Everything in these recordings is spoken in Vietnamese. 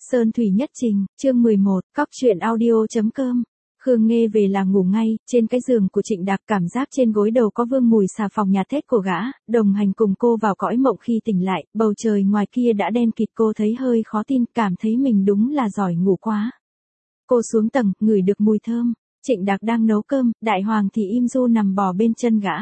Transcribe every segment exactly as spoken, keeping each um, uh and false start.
Sơn thủy nhất trình, chương mười một, cóc truyện audio.com. Khương Nghê về là ngủ ngay, trên cái giường của Trịnh Đạc, cảm giác trên gối đầu có vương mùi xà phòng nhà thết của gã, đồng hành cùng cô vào cõi mộng. Khi tỉnh lại, bầu trời ngoài kia đã đen kịt, cô thấy hơi khó tin, cảm thấy mình đúng là giỏi ngủ quá. Cô xuống tầng, ngửi được mùi thơm, Trịnh Đạc đang nấu cơm, Đại Hoàng thì im ru nằm bò bên chân gã.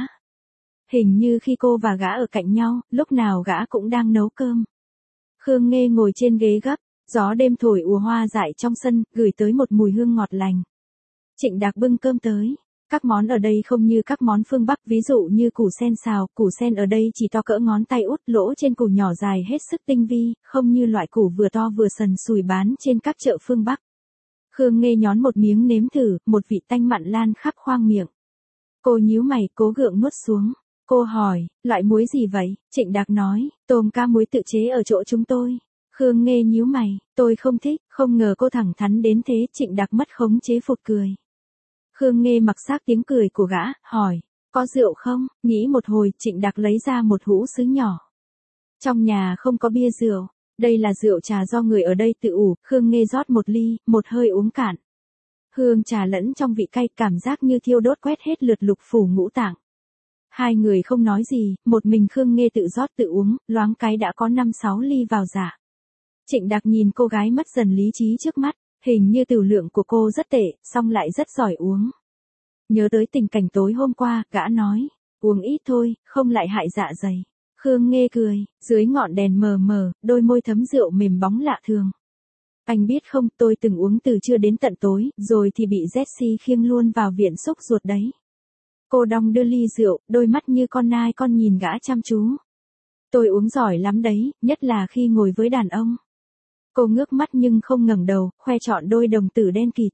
Hình như khi cô và gã ở cạnh nhau, lúc nào gã cũng đang nấu cơm. Khương Nghê ngồi trên ghế gấp, gió đêm thổi ùa hoa dại trong sân, gửi tới một mùi hương ngọt lành. Trịnh Đạc bưng cơm tới. Các món ở đây không như các món phương Bắc, ví dụ như củ sen xào, củ sen ở đây chỉ to cỡ ngón tay út, lỗ trên củ nhỏ dài hết sức tinh vi, không như loại củ vừa to vừa sần sùi bán trên các chợ phương Bắc. Khương Nghê nhón một miếng nếm thử, một vị tanh mặn lan khắp khoang miệng. Cô nhíu mày, cố gượng nuốt xuống. Cô hỏi, loại muối gì vậy? Trịnh Đạc nói, tôm cá muối tự chế ở chỗ chúng tôi. Khương Nghê nhíu mày, tôi không thích, không ngờ cô thẳng thắn đến thế. Trịnh Đạc mất khống chế phụt cười. Khương Nghê mặc xác tiếng cười của gã, hỏi, có rượu không? Nghĩ một hồi, Trịnh Đạc lấy ra một hũ sứ nhỏ. Trong nhà không có bia rượu, đây là rượu trà do người ở đây tự ủ. Khương Nghê rót một ly, một hơi uống cạn. Hương trà lẫn trong vị cay, cảm giác như thiêu đốt quét hết lượt lục phủ ngũ tạng. Hai người không nói gì, một mình Khương Nghê tự rót tự uống, loáng cái đã có năm sáu ly vào dạ. Trịnh Đạc nhìn cô gái mất dần lý trí trước mắt, hình như tiểu lượng của cô rất tệ, song lại rất giỏi uống. Nhớ tới tình cảnh tối hôm qua, gã nói, uống ít thôi, không lại hại dạ dày. Khương Nghê cười, dưới ngọn đèn mờ mờ, đôi môi thấm rượu mềm bóng lạ thường. Anh biết không, tôi từng uống từ trưa đến tận tối, rồi thì bị Jessie khiêng luôn vào viện xúc ruột đấy. Cô đong đưa ly rượu, đôi mắt như con nai con nhìn gã chăm chú. Tôi uống giỏi lắm đấy, nhất là khi ngồi với đàn ông. Cô ngước mắt nhưng không ngẩng đầu, khoe trọn đôi đồng tử đen kịt.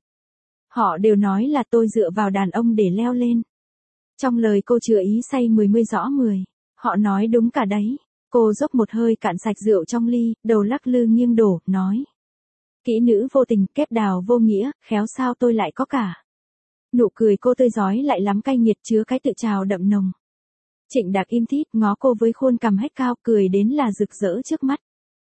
Họ đều nói là tôi dựa vào đàn ông để leo lên. Trong lời cô chứa ý say mười mươi rõ mười. Họ nói đúng cả đấy. Cô dốc một hơi cạn sạch rượu trong ly, đầu lắc lư nghiêng đổ, nói. Kỹ nữ vô tình, kép đào vô nghĩa, khéo sao tôi lại có cả. Nụ cười cô tươi rói lại lắm cay nghiệt, chứa cái tự trào đậm nồng. Trịnh Đạc im thít, ngó cô với khuôn cằm hếch cao, cười đến là rực rỡ trước mắt.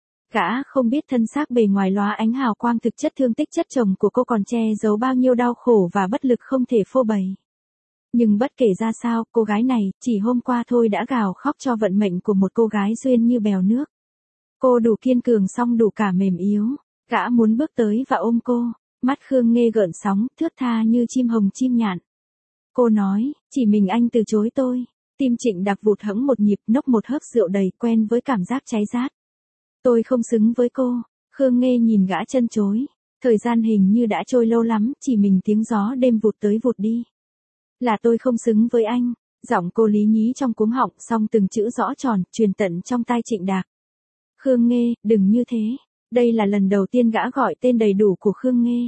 Gã không biết thân xác bề ngoài lóa ánh hào quang, thực chất thương tích chất chồng của cô còn che giấu bao nhiêu đau khổ và bất lực không thể phô bày. Nhưng bất kể ra sao, cô gái này, chỉ hôm qua thôi đã gào khóc cho vận mệnh của một cô gái duyên như bèo nước. Cô đủ kiên cường song đủ cả mềm yếu. Gã muốn bước tới và ôm cô. Mắt Khương Nghê gợn sóng, thướt tha như chim hồng chim nhạn. Cô nói, chỉ mình anh từ chối tôi. Tim Trịnh Đạc vụt hẫng một nhịp, nốc một hớp rượu đầy, quen với cảm giác cháy rát. Tôi không xứng với cô. Khương Nghê nhìn gã chân chối. Thời gian hình như đã trôi lâu lắm, chỉ mình tiếng gió đêm vụt tới vụt đi. Là tôi không xứng với anh. Giọng cô lý nhí trong cuống họng, song từng chữ rõ tròn, truyền tận trong tai Trịnh Đạc. Khương Nghê, đừng như thế. Đây là lần đầu tiên gã gọi tên đầy đủ của Khương Nghê.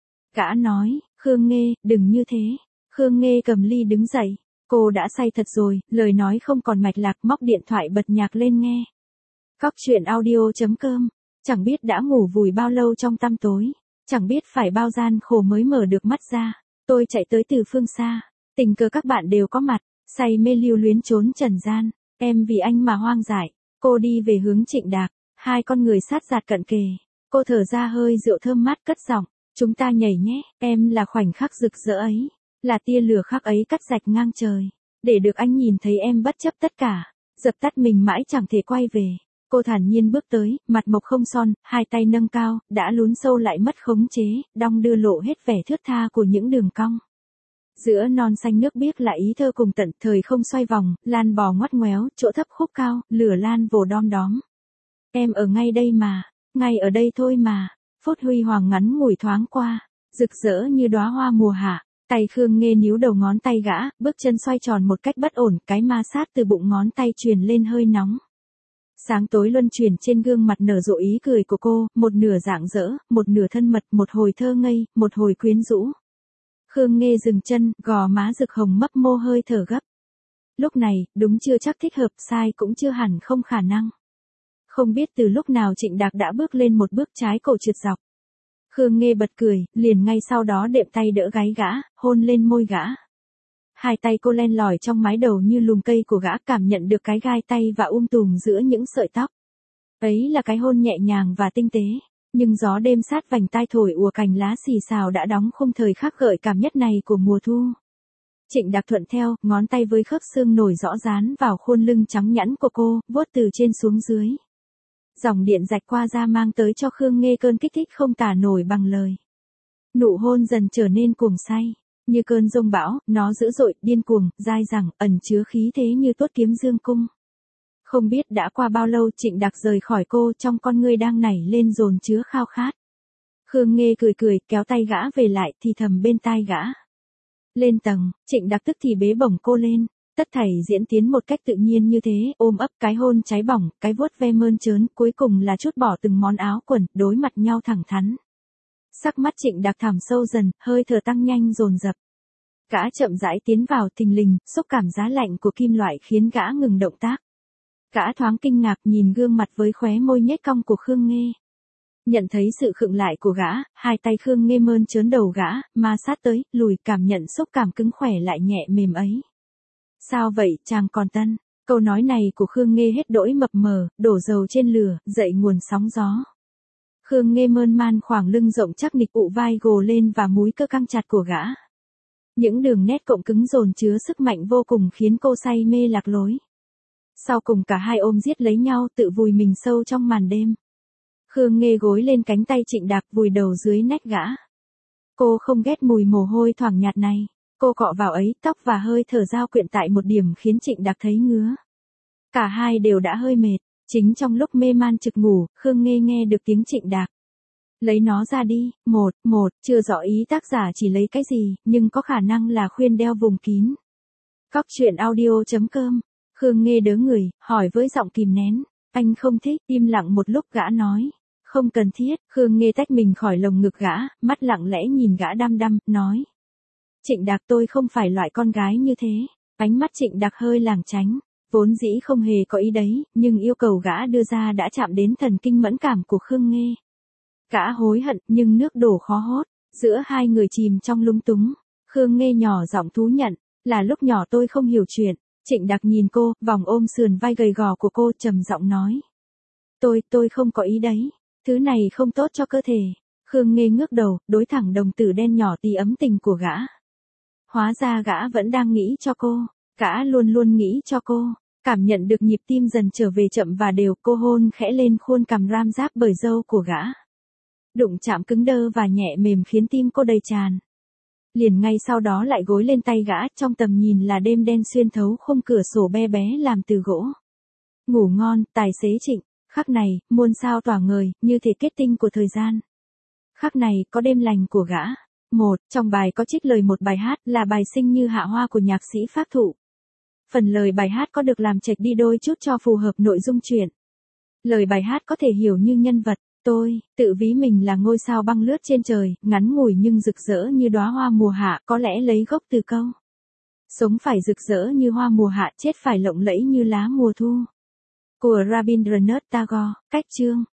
Gã nói, Khương Nghê, đừng như thế. Khương Nghê cầm ly đứng dậy. Cô đã say thật rồi, lời nói không còn mạch lạc, móc điện thoại bật nhạc lên nghe. Cóc truyện audio.com. Chẳng biết đã ngủ vùi bao lâu trong tăm tối. Chẳng biết phải bao gian khổ mới mở được mắt ra. Tôi chạy tới từ phương xa. Tình cờ các bạn đều có mặt. Say mê lưu luyến trốn trần gian. Em vì anh mà hoang dại. Cô đi về hướng Trịnh Đạc. Hai con người sát giạt cận kề. Cô thở ra hơi rượu thơm mát cất giọng. Chúng ta nhảy nhé. Em là khoảnh khắc rực rỡ ấy. Là tia lửa khắc ấy cắt rạch ngang trời. Để được anh nhìn thấy em bất chấp tất cả. Dập tắt mình mãi chẳng thể quay về. Cô thản nhiên bước tới, mặt mộc không son, hai tay nâng cao, đã lún sâu lại mất khống chế, đong đưa lộ hết vẻ thướt tha của những đường cong. Giữa non xanh nước biếc là ý thơ cùng tận, thời không xoay vòng, lan bò ngoắt ngoéo, chỗ thấp khúc cao, lửa lan vồ đom đóm. Em ở ngay đây mà, ngay ở đây thôi mà. Phút huy hoàng ngắn ngủi thoáng qua, rực rỡ như đóa hoa mùa hạ. Tay Khương Nghê níu đầu ngón tay gã, bước chân xoay tròn một cách bất ổn, cái ma sát từ bụng ngón tay truyền lên hơi nóng. Sáng tối luân chuyển trên gương mặt nở rộ ý cười của cô, một nửa rạng rỡ, một nửa thân mật, một hồi thơ ngây, một hồi quyến rũ. Khương Nghê dừng chân, gò má rực hồng mấp mô hơi thở gấp. Lúc này, đúng chưa chắc thích hợp, sai cũng chưa hẳn không khả năng. Không biết từ lúc nào Trịnh Đạc đã bước lên một bước trái cổ trượt dọc. Khương Nghê bật cười, liền ngay sau đó đệm tay đỡ gáy gã, hôn lên môi gã. Hai tay cô len lỏi trong mái đầu như lùm cây của gã, cảm nhận được cái gai tay và um tùm giữa những sợi tóc. Ấy là cái hôn nhẹ nhàng và tinh tế. Nhưng gió đêm sát vành tai thổi ùa cành lá xì xào đã đóng khung thời khắc gợi cảm nhất này của mùa thu. Trịnh Đạc thuận theo, ngón tay với khớp xương nổi rõ dán vào khuôn lưng trắng nhẵn của cô, vuốt từ trên xuống dưới. Dòng điện rạch qua da mang tới cho Khương Nghê cơn kích thích không tả nổi bằng lời. Nụ hôn dần trở nên cuồng say, như cơn giông bão, nó dữ dội, điên cuồng, dai dẳng, ẩn chứa khí thế như tuốt kiếm dương cung. Không biết đã qua bao lâu Trịnh Đạc rời khỏi cô, trong con ngươi đang nảy lên dồn chứa khao khát. Khương Nghê cười cười, kéo tay gã về lại, thì thầm bên tai gã. Lên tầng, Trịnh Đạc tức thì bế bổng cô lên. Tất thảy diễn tiến một cách tự nhiên như thế, ôm ấp, cái hôn cháy bỏng, cái vuốt ve mơn trớn, cuối cùng là trút bỏ từng món áo quần, đối mặt nhau thẳng thắn. Sắc mắt Trịnh Đạc thẳm sâu dần, hơi thở tăng nhanh dồn dập. Gã chậm rãi tiến vào, thình lình, xúc cảm giá lạnh của kim loại khiến gã ngừng động tác. Gã thoáng kinh ngạc nhìn gương mặt với khóe môi nhếch cong của Khương Nghê. Nhận thấy sự khựng lại của gã, hai tay Khương Nghê mơn trớn đầu gã, ma sát tới, lùi, cảm nhận xúc cảm cứng khỏe lại nhẹ mềm ấy. Sao vậy, chàng còn tân? Câu nói này của Khương Nghê hết đỗi mập mờ, đổ dầu trên lửa, dậy nguồn sóng gió. Khương Nghê mơn man khoảng lưng rộng chắc nịch ụ vai gồ lên và múi cơ căng chặt của gã. Những đường nét cộng cứng dồn chứa sức mạnh vô cùng khiến cô say mê lạc lối. Sau cùng cả hai ôm giết lấy nhau, tự vùi mình sâu trong màn đêm. Khương Nghê gối lên cánh tay Trịnh Đạc, vùi đầu dưới nách gã. Cô không ghét mùi mồ hôi thoảng nhạt này. Cô cọ vào ấy, tóc và hơi thở dao quyện tại một điểm khiến Trịnh Đạc thấy ngứa. Cả hai đều đã hơi mệt. Chính trong lúc mê man trực ngủ, Khương Nghê nghe được tiếng Trịnh Đạc. Lấy nó ra đi, một, một, chưa rõ ý tác giả chỉ lấy cái gì, nhưng có khả năng là khuyên đeo vùng kín. Cóc truyện audio chấm com. Khương Nghê đớ người, hỏi với giọng kìm nén. Anh không thích, im lặng một lúc gã nói. Không cần thiết, Khương Nghê tách mình khỏi lồng ngực gã, mắt lặng lẽ nhìn gã đăm đăm, nói. Trịnh Đạc, tôi không phải loại con gái như thế. Ánh mắt Trịnh Đạc hơi lảng tránh. Vốn dĩ không hề có ý đấy, nhưng yêu cầu gã đưa ra đã chạm đến thần kinh mẫn cảm của Khương Nghê. Gã hối hận, nhưng nước đổ khó hốt. Giữa hai người chìm trong lúng túng. Khương Nghê nhỏ giọng thú nhận. Là lúc nhỏ tôi không hiểu chuyện. Trịnh Đạc nhìn cô, vòng ôm sườn vai gầy gò của cô, trầm giọng nói. Tôi, tôi không có ý đấy. Thứ này không tốt cho cơ thể. Khương Nghê ngước đầu, đối thẳng đồng tử đen nhỏ tí ấm tình của gã. Hóa ra gã vẫn đang nghĩ cho cô. Gã luôn luôn nghĩ cho cô. Cảm nhận được nhịp tim dần trở về chậm và đều, cô hôn khẽ lên khuôn cằm ram giáp bởi râu của gã. Đụng chạm cứng đơ và nhẹ mềm khiến tim cô đầy tràn. Liền ngay sau đó lại gối lên tay gã, trong tầm nhìn là đêm đen xuyên thấu khung cửa sổ be bé làm từ gỗ. Ngủ ngon, tài xế Trịnh. Khắc này, muôn sao tỏa ngời, như thể kết tinh của thời gian. Khắc này, có đêm lành của gã. Một, trong bài có trích lời một bài hát là bài Sinh như hạ hoa của nhạc sĩ Phác Thụ. Phần lời bài hát có được làm chệch đi đôi chút cho phù hợp nội dung truyện. Lời bài hát có thể hiểu như nhân vật, tôi, tự ví mình là ngôi sao băng lướt trên trời, ngắn ngủi nhưng rực rỡ như đóa hoa mùa hạ, có lẽ lấy gốc từ câu. Sống phải rực rỡ như hoa mùa hạ, chết phải lộng lẫy như lá mùa thu. Của Rabindranath Tagore, cách chương.